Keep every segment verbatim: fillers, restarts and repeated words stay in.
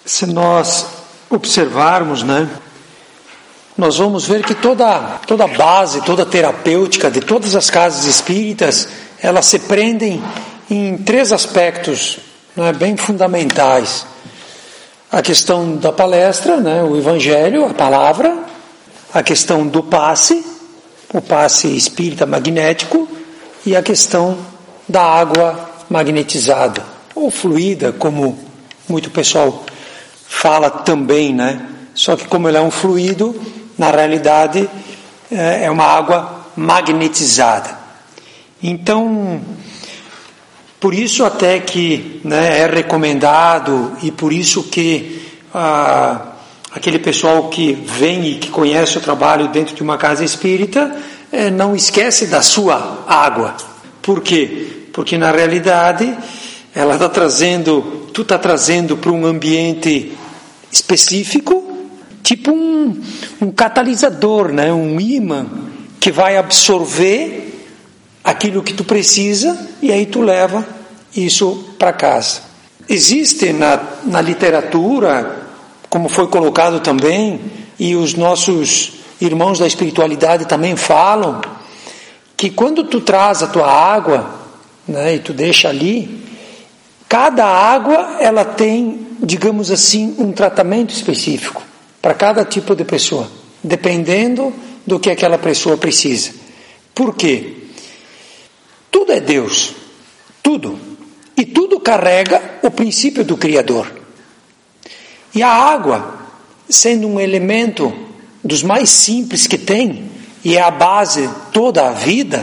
Se nós observarmos, né, nós vamos ver que toda, toda a base, toda a terapêutica de todas as casas espíritas, elas se prendem em três aspectos, né, bem fundamentais. A questão da palestra, né, o evangelho, a palavra, a questão do passe, o passe espírita magnético, e a questão da água magnetizada, ou fluida, como muito pessoal fala também, né? Só que como ele é um fluido, na realidade é uma água magnetizada. Então, por isso até que, né, é recomendado, e por isso que ah, aquele pessoal que vem e que conhece o trabalho dentro de uma casa espírita, eh, não esquece da sua água. Por quê? Porque na realidade ela está trazendo, tu está trazendo para um ambiente específico, tipo um, um catalisador, né? Um ímã que vai absorver aquilo que tu precisa, e aí tu leva isso para casa. Existe na, na literatura, como foi colocado também, e os nossos irmãos da espiritualidade também falam, que quando tu traz a tua água, né, e tu deixa ali, cada água ela tem, digamos assim, um tratamento específico para cada tipo de pessoa, dependendo do que aquela pessoa precisa. Por quê? Tudo é Deus, tudo, e tudo carrega o princípio do Criador. E a água, sendo um elemento dos mais simples que tem, e é a base de toda a vida,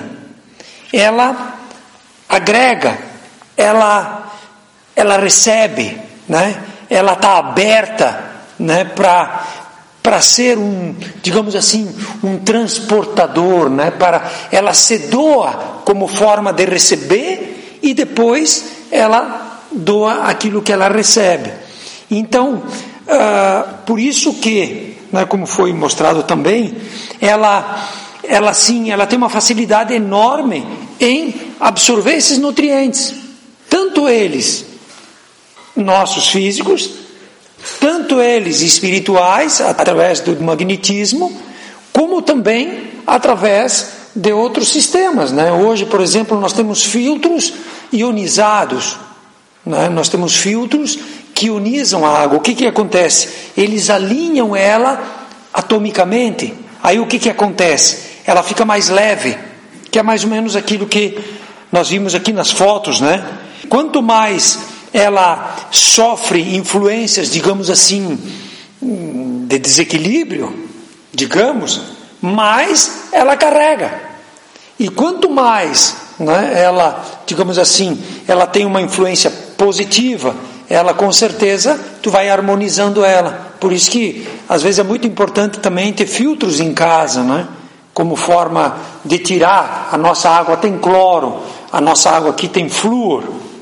ela agrega, ela, ela recebe, né? Ela está aberta, né? para para ser um, digamos assim, um transportador, né? Para, ela se doa como forma de receber, e depois ela doa aquilo que ela recebe. Então, uh, por isso que, né, como foi mostrado também, ela, ela sim, ela tem uma facilidade enorme em absorver esses nutrientes, tanto eles nossos físicos, tanto eles espirituais, através do magnetismo, como também através de outros sistemas, né? Hoje, por exemplo, nós temos filtros ionizados, né? Nós temos filtros que ionizam a água. O que que acontece? Eles alinham ela atomicamente. Aí o que que acontece? Ela fica mais leve, que é mais ou menos aquilo que nós vimos aqui nas fotos, né? Quanto mais ela sofre influências, digamos assim, de desequilíbrio, digamos, mais ela carrega. E quanto mais, né, ela, digamos assim, ela tem uma influência positiva, ela com certeza, tu vai harmonizando ela. Por isso que, às vezes, é muito importante também ter filtros em casa, né? Como forma de tirar, a nossa água tem cloro, a nossa água aqui tem flúor,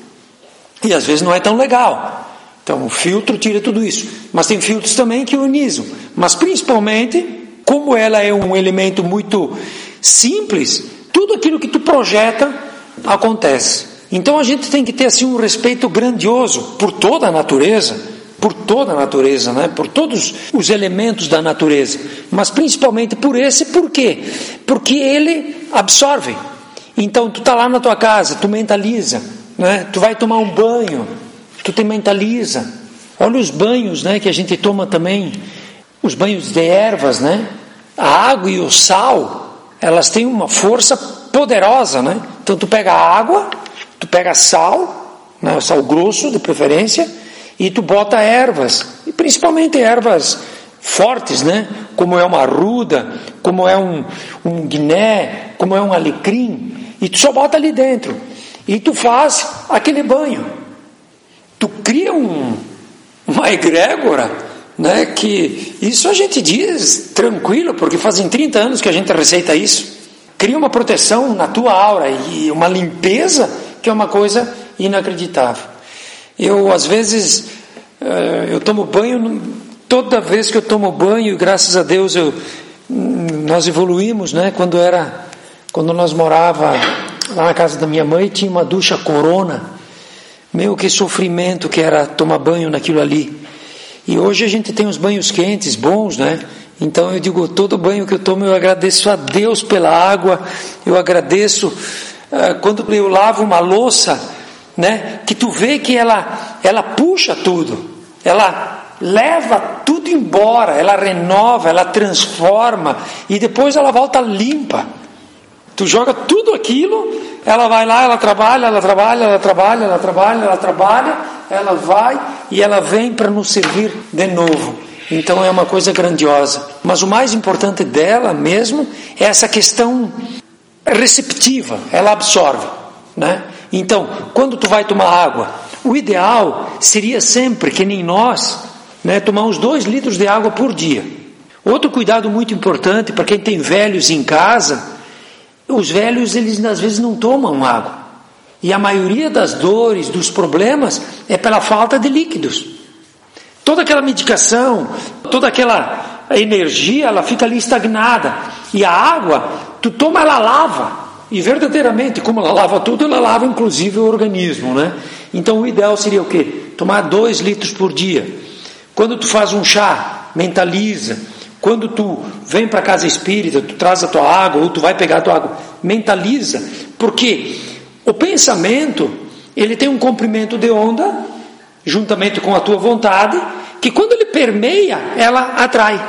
e às vezes não é tão legal. Então o filtro tira tudo isso. Mas tem filtros também que ionizam. Mas principalmente, como ela é um elemento muito simples, tudo aquilo que tu projeta acontece. Então a gente tem que ter assim um respeito grandioso por toda a natureza, por toda a natureza, né? Por todos os elementos da natureza. Mas principalmente por esse, por quê? Porque ele absorve. Então tu está lá na tua casa, tu mentaliza, né? Tu vai tomar um banho, tu te mentaliza. Olha os banhos, né, que a gente toma também, os banhos de ervas, né? A água e o sal, elas têm uma força poderosa, né? Então tu pega a água, tu pega sal, né, sal grosso de preferência, e tu bota ervas, e principalmente ervas fortes, né? Como é uma arruda, como é um, um guiné, como é um alecrim, e tu só bota ali dentro. E tu faz aquele banho. Tu cria um, uma egrégora, né, que isso a gente diz tranquilo, porque fazem trinta anos que a gente receita isso. Cria uma proteção na tua aura e uma limpeza que é uma coisa inacreditável. Eu, às vezes, eu tomo banho, toda vez que eu tomo banho, graças a Deus, eu, nós evoluímos, né, quando era, quando nós morava lá na casa da minha mãe, tinha uma ducha Corona. Meu, que sofrimento que era tomar banho naquilo ali. E hoje a gente tem os banhos quentes bons, né? Então eu digo, todo banho que eu tomo eu agradeço a Deus pela água, eu agradeço uh, quando eu lavo uma louça, né? Que tu vê que ela, ela puxa tudo, ela leva tudo embora, ela renova, ela transforma e depois ela volta limpa. Tu joga tudo aquilo, ela vai lá, ela trabalha, ela trabalha, ela trabalha, ela trabalha, ela trabalha, ela vai e ela vem para nos servir de novo. Então é uma coisa grandiosa. Mas o mais importante dela mesmo é essa questão receptiva, ela absorve, né? Então, quando tu vai tomar água, o ideal seria sempre, que nem nós, né, tomar uns dois litros de água por dia. Outro cuidado muito importante para quem tem velhos em casa, os velhos eles às vezes não tomam água. E a maioria das dores, dos problemas, é pela falta de líquidos. Toda aquela medicação, toda aquela energia, ela fica ali estagnada. E a água, tu toma, ela lava. E verdadeiramente, como ela lava tudo, ela lava inclusive o organismo, né? Então o ideal seria o quê? Tomar dois litros por dia. Quando tu faz um chá, mentaliza. Quando tu vem para a casa espírita, tu traz a tua água, ou tu vai pegar a tua água, mentaliza. Porque o pensamento, ele tem um comprimento de onda, juntamente com a tua vontade, que quando ele permeia, ela atrai.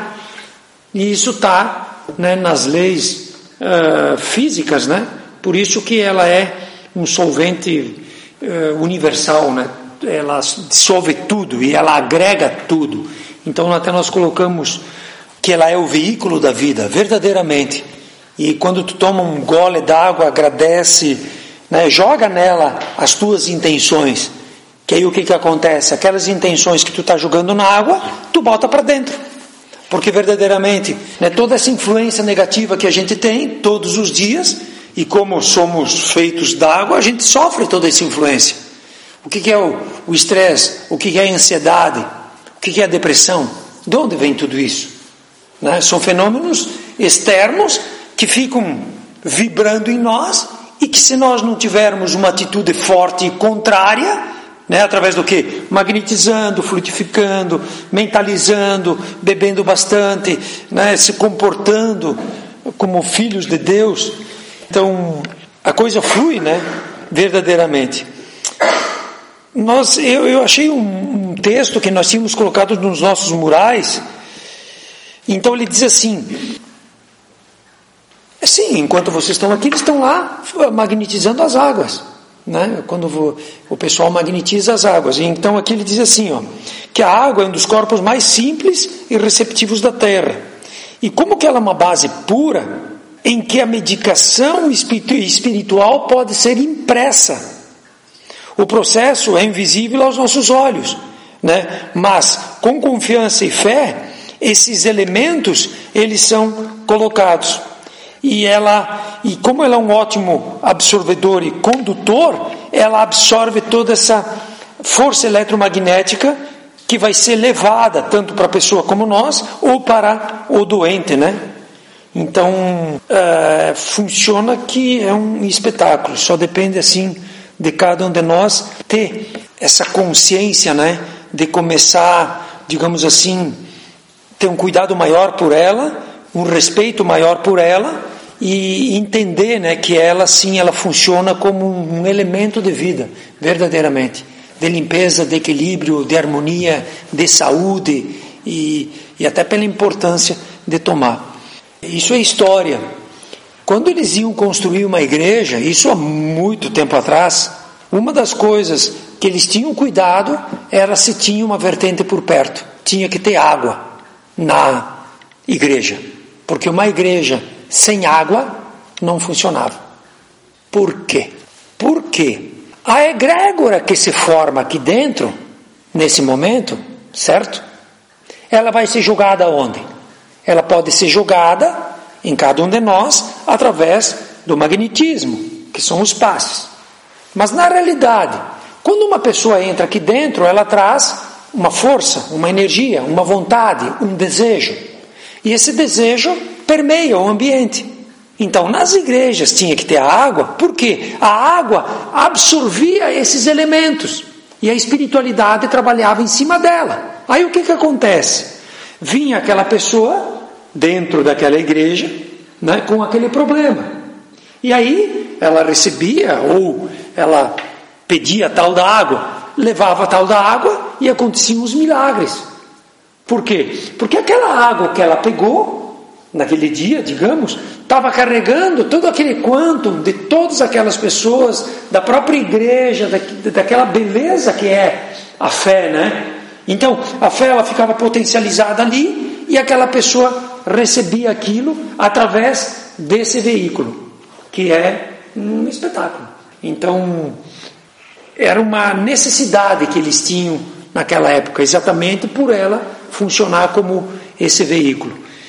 E isso está, né, nas leis uh, físicas, né? Por isso que ela é um solvente uh, universal, né? Ela dissolve tudo e ela agrega tudo. Então até nós colocamos que ela é o veículo da vida, verdadeiramente. E quando tu toma um gole d'água, agradece, né, joga nela as tuas intenções. Que aí o que que acontece? Aquelas intenções que tu está jogando na água, tu bota para dentro. Porque verdadeiramente, né, toda essa influência negativa que a gente tem todos os dias, e como somos feitos d'água, a gente sofre toda essa influência. O que que é o estresse? O que que é a ansiedade? O que que é a depressão? De onde vem tudo isso? Né? São fenômenos externos que ficam vibrando em nós e que, se nós não tivermos uma atitude forte e contrária, né, através do que? Magnetizando, fluidificando, mentalizando, bebendo bastante, né, se comportando como filhos de Deus, então a coisa flui, né, verdadeiramente. Nós, eu, eu achei um, um texto que nós tínhamos colocado nos nossos murais. Então ele diz assim: sim, enquanto vocês estão aqui, eles estão lá magnetizando as águas, né? Quando o pessoal magnetiza as águas. E então aqui ele diz assim, ó, que a água é um dos corpos mais simples e receptivos da Terra. E como que ela é uma base pura, em que a medicação espiritual pode ser impressa. O processo é invisível aos nossos olhos, né? Mas com confiança e fé, esses elementos, eles são colocados. E ela, e como ela é um ótimo absorvedor e condutor, ela absorve toda essa força eletromagnética que vai ser levada tanto para a pessoa como nós, ou para o doente, né? Então, é, funciona que é um espetáculo. Só depende, assim, de cada um de nós ter essa consciência, né? De começar, digamos assim, ter um cuidado maior por ela, um respeito maior por ela, e entender, né, que ela sim, ela funciona como um elemento de vida, verdadeiramente, de limpeza, de equilíbrio, de harmonia, de saúde, e, e até pela importância de tomar. Isso é história. Quando eles iam construir uma igreja, isso há muito tempo atrás, uma das coisas que eles tinham cuidado era se tinha uma vertente por perto, tinha que ter água na igreja, porque uma igreja sem água não funcionava. Por quê? Porque a egrégora que se forma aqui dentro, nesse momento, certo? Ela vai ser jogada onde? Ela pode ser jogada em cada um de nós através do magnetismo, que são os passes. Mas na realidade, quando uma pessoa entra aqui dentro, ela traz uma força, uma energia, uma vontade, um desejo. E esse desejo permeia o ambiente. Então, nas igrejas tinha que ter a água, porque a água absorvia esses elementos. e a espiritualidade trabalhava em cima dela. Aí o que que acontece? Vinha aquela pessoa dentro daquela igreja, né, com aquele problema. E aí ela recebia, ou ela pedia tal da água, levava tal da água e aconteciam os milagres. Por quê? Porque aquela água que ela pegou, naquele dia, digamos, estava carregando todo aquele quantum de todas aquelas pessoas, da própria igreja, da, daquela beleza que é a fé, né? Então, a fé ela ficava potencializada ali e aquela pessoa recebia aquilo através desse veículo, que é um espetáculo. Então, era uma necessidade que eles tinham naquela época, exatamente por ela funcionar como esse veículo.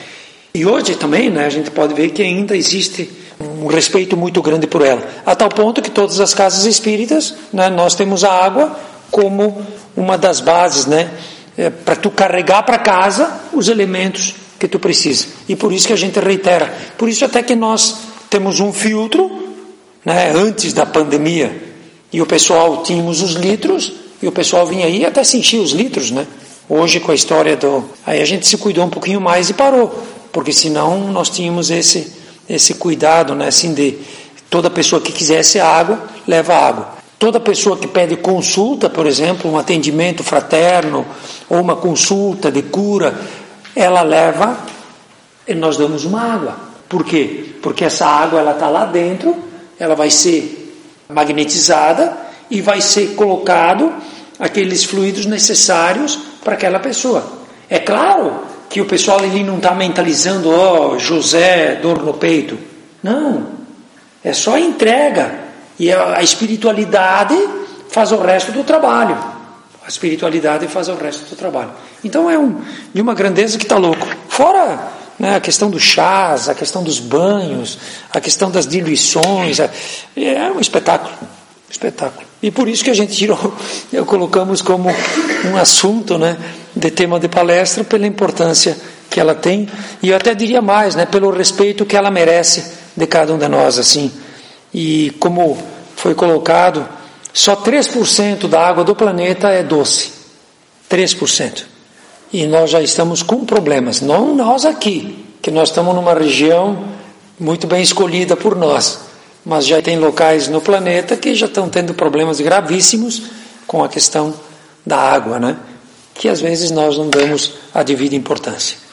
E hoje também, né, a gente pode ver que ainda existe um respeito muito grande por ela, a tal ponto que todas as casas espíritas, né, nós temos a água como uma das bases, né, é, para tu carregar para casa os elementos que tu precisa. E por isso que a gente reitera, por isso até que nós temos um filtro, né, antes da pandemia, e o pessoal tínhamos os litros, e o pessoal vinha aí até se enchia os litros, né? Hoje com a história do... Aí a gente se cuidou um pouquinho mais e parou, porque senão nós tínhamos esse, esse cuidado, né, assim, de toda pessoa que quisesse água, leva água. Toda pessoa que pede consulta, por exemplo, um atendimento fraterno, ou uma consulta de cura, ela leva, e nós damos uma água. Por quê? Porque essa água, ela está lá dentro, ela vai ser magnetizada e vai ser colocado aqueles fluidos necessários para aquela pessoa. É claro que o pessoal ali não está mentalizando, ó, oh, José, dor no peito. Não, é só entrega. E a espiritualidade faz o resto do trabalho. A espiritualidade faz o resto do trabalho. Então é um, de uma grandeza que está louco. Fora, né, a questão dos chás, a questão dos banhos, a questão das diluições. É um espetáculo. Espetáculo. E por isso que a gente tirou, eu colocamos como um assunto, né, de tema de palestra, pela importância que ela tem. E eu até diria mais, né, pelo respeito que ela merece de cada um de nós, assim. E como foi colocado, só três por cento da água do planeta é doce. três por cento. E nós já estamos com problemas. Não nós aqui, que nós estamos numa região muito bem escolhida por nós. Mas já tem locais no planeta que já estão tendo problemas gravíssimos com a questão da água, né? Que às vezes nós não damos a devida importância.